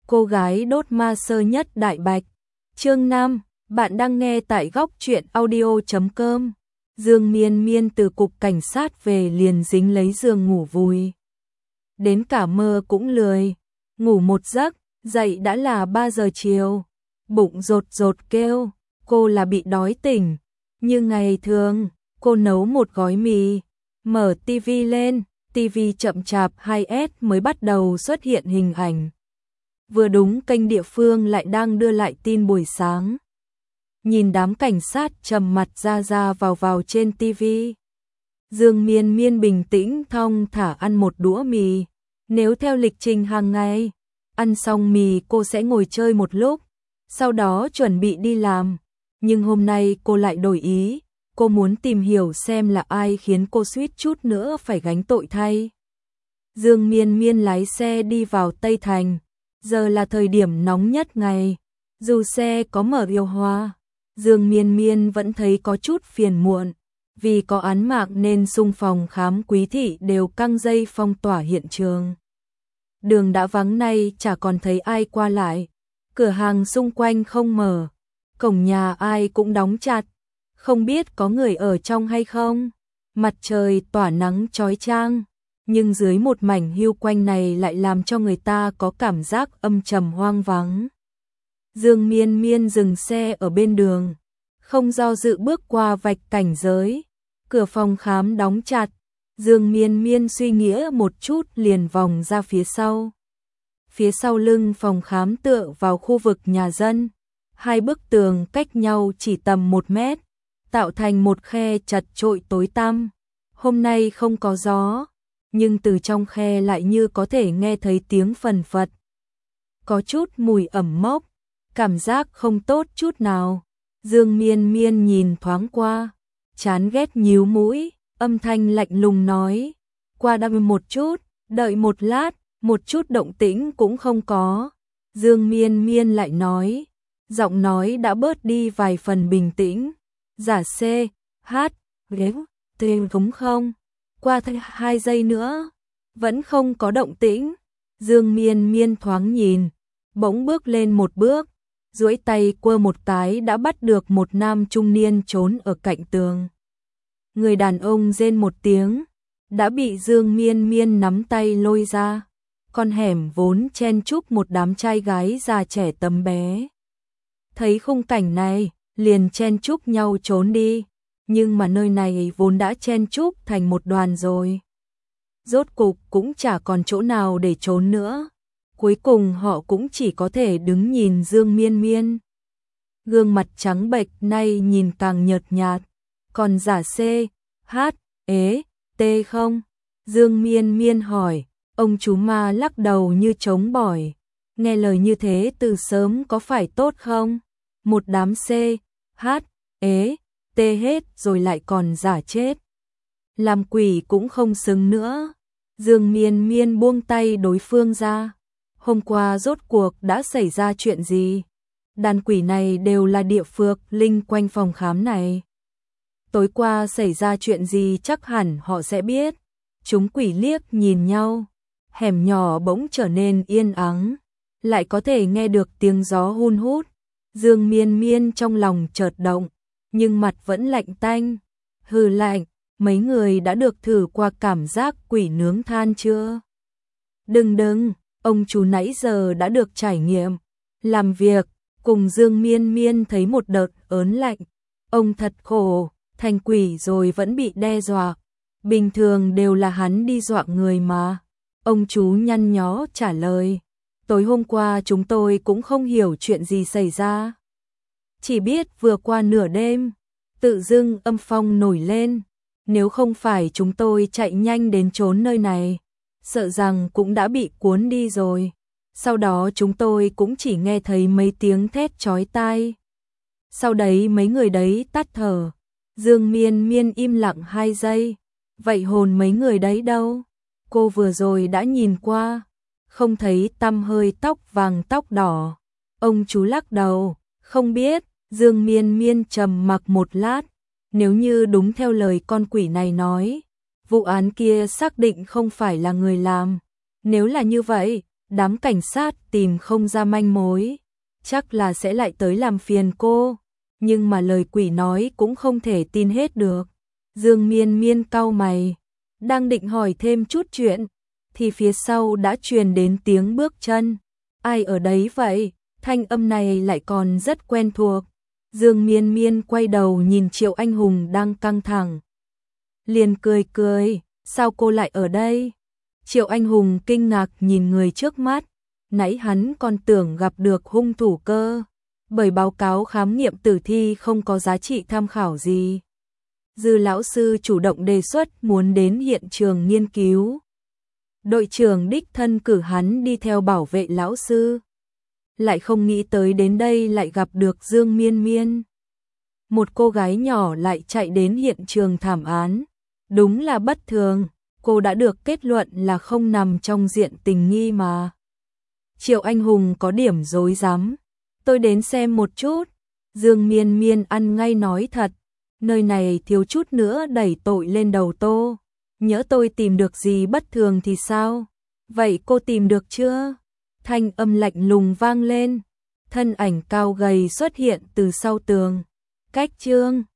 cô gái đốt ma sơ nhất đại bạch. Chương 5, bạn đang nghe tại góc truyện audio.com. Dương Miên Miên từ cục cảnh sát về liền dính lấy giường ngủ vùi. Đến cả mơ cũng lười, ngủ một giấc, dậy đã là 3 giờ chiều. Bụng rột rột kêu, cô là bị đói tỉnh. Như ngày thường, cô nấu một gói mì, mở tivi lên, tivi chậm chạp 2S mới bắt đầu xuất hiện hình ảnh. Vừa đúng kênh địa phương lại đang đưa lại tin buổi sáng. Nhìn đám cảnh sát trầm mặt ra vào trên tivi. Dương Miên Miên bình tĩnh thong thả ăn một đũa mì. Nếu theo lịch trình hàng ngày, ăn xong mì cô sẽ ngồi chơi một lúc, sau đó chuẩn bị đi làm. Nhưng hôm nay cô lại đổi ý, cô muốn tìm hiểu xem là ai khiến cô suýt chút nữa phải gánh tội thay. Dương Miên Miên lái xe đi vào Tây Thành, giờ là thời điểm nóng nhất ngày, dù xe có mở điều hòa, Dương Miên Miên vẫn thấy có chút phiền muộn, vì có án mạng nên xung phòng khám Quý thị đều căng dây phong tỏa hiện trường. Đường đã vắng nay chả còn thấy ai qua lại, cửa hàng xung quanh không mở, cổng nhà ai cũng đóng chặt, không biết có người ở trong hay không. Mặt trời tỏa nắng chói chang, nhưng dưới một mảnh hưu quanh này lại làm cho người ta có cảm giác âm trầm hoang vắng. Dương Miên Miên dừng xe ở bên đường, không do dự bước qua vạch cảnh giới, cửa phòng khám đóng chặt. Dương Miên Miên suy nghĩ một chút liền vòng ra phía sau. Phía sau lưng phòng khám tựa vào khu vực nhà dân, hai bức tường cách nhau chỉ tầm 1 mét, tạo thành một khe chật chội tối tăm. Hôm nay không có gió, nhưng từ trong khe lại như có thể nghe thấy tiếng phần phật. Có chút mùi ẩm mốc, cảm giác không tốt chút nào. Dương Miên Miên nhìn thoáng qua, chán ghét nhíu mũi, âm thanh lạnh lùng nói, qua đây một chút, đợi một lát, một chút động tĩnh cũng không có. Dương Miên Miên lại nói, giọng nói đã bớt đi vài phần bình tĩnh, giả C, H, ghế, tên đúng không? Qua 2 giây nữa, vẫn không có động tĩnh. Dương Miên Miên thoáng nhìn, bỗng bước lên một bước, duỗi tay quơ một cái đã bắt được một nam trung niên trốn ở cạnh tường. Người đàn ông rên một tiếng, đã bị Dương Miên Miên nắm tay lôi ra. Con hẻm vốn chen chúc một đám trai gái già trẻ tấm bé. Thấy khung cảnh này, liền chen chúc nhau trốn đi, nhưng mà nơi này vốn đã chen chúc thành một đoàn rồi. Rốt cục cũng chả còn chỗ nào để trốn nữa. Cuối cùng họ cũng chỉ có thể đứng nhìn Dương Miên Miên. Gương mặt trắng bệch nay nhìn càng nhợt nhạt, còn giả C, H, ế, T không? Dương Miên Miên hỏi, ông chú ma lắc đầu như trống bỏi. Nghe lời như thế từ sớm có phải tốt không? Một đám C, H, ế, T hết rồi lại còn giả chết. Làm quỷ cũng không xứng nữa. Dương Miên Miên buông tay đối phương ra. Hôm qua rốt cuộc đã xảy ra chuyện gì? Đàn quỷ này đều là địa phược linh quanh phòng khám này. Tối qua xảy ra chuyện gì chắc hẳn họ sẽ biết. Chúng quỷ liếc nhìn nhau. Hẻm nhỏ bỗng trở nên yên ắng. Lại có thể nghe được tiếng gió hun hút. Dương Miên Miên trong lòng chợt động, nhưng mặt vẫn lạnh tanh. Hừ lạnh, mấy người đã được thử qua cảm giác quỷ nướng than chưa? Đừng, ông chú nãy giờ đã được trải nghiệm. Làm việc, cùng Dương Miên Miên thấy một đợt ớn lạnh. Ông thật khổ, thành quỷ rồi vẫn bị đe dọa. Bình thường đều là hắn đi dọa người mà. Ông chú nhăn nhó trả lời. Tối hôm qua chúng tôi cũng không hiểu chuyện gì xảy ra. Chỉ biết vừa qua nửa đêm, tự dưng âm phong nổi lên. Nếu không phải chúng tôi chạy nhanh đến trốn nơi này, sợ rằng cũng đã bị cuốn đi rồi. Sau đó chúng tôi cũng chỉ nghe thấy mấy tiếng thét chói tai. Sau đấy mấy người đấy tắt thở. Dương Miên Miên im lặng 2 giây. Vậy hồn mấy người đấy đâu? Cô vừa rồi đã nhìn qua, không thấy tăm hơi tóc vàng tóc đỏ. Ông chú lắc đầu, không biết. Dương Miên Miên trầm mặc một lát. Nếu như đúng theo lời con quỷ này nói, vụ án kia xác định không phải là người làm. Nếu là như vậy, đám cảnh sát tìm không ra manh mối, chắc là sẽ lại tới làm phiền cô, nhưng mà lời quỷ nói cũng không thể tin hết được. Dương Miên Miên cau mày, đang định hỏi thêm chút chuyện, thì phía sau đã truyền đến tiếng bước chân. Ai ở đấy vậy? Thanh âm này lại còn rất quen thuộc. Dương Miên Miên quay đầu nhìn Triệu Anh Hùng đang căng thẳng. Liền cười cười, sao cô lại ở đây? Triệu Anh Hùng kinh ngạc nhìn người trước mắt, nãy hắn còn tưởng gặp được hung thủ cơ, bởi báo cáo khám nghiệm tử thi không có giá trị tham khảo gì. Dư lão sư chủ động đề xuất muốn đến hiện trường nghiên cứu. Đội trưởng đích thân cử hắn đi theo bảo vệ lão sư. Lại không nghĩ tới đến đây lại gặp được Dương Miên Miên. Một cô gái nhỏ lại chạy đến hiện trường thảm án. Đúng là bất thường, cô đã được kết luận là không nằm trong diện tình nghi mà. Triệu Anh Hùng có điểm rối rắm. Tôi đến xem một chút. Dương Miên Miên ăn ngay nói thật. Nơi này thiếu chút nữa đẩy tội lên đầu tô. Nhỡ tôi tìm được gì bất thường thì sao? Vậy cô tìm được chưa? Thanh âm lạnh lùng vang lên. Thân ảnh cao gầy xuất hiện từ sau tường. Cách Trương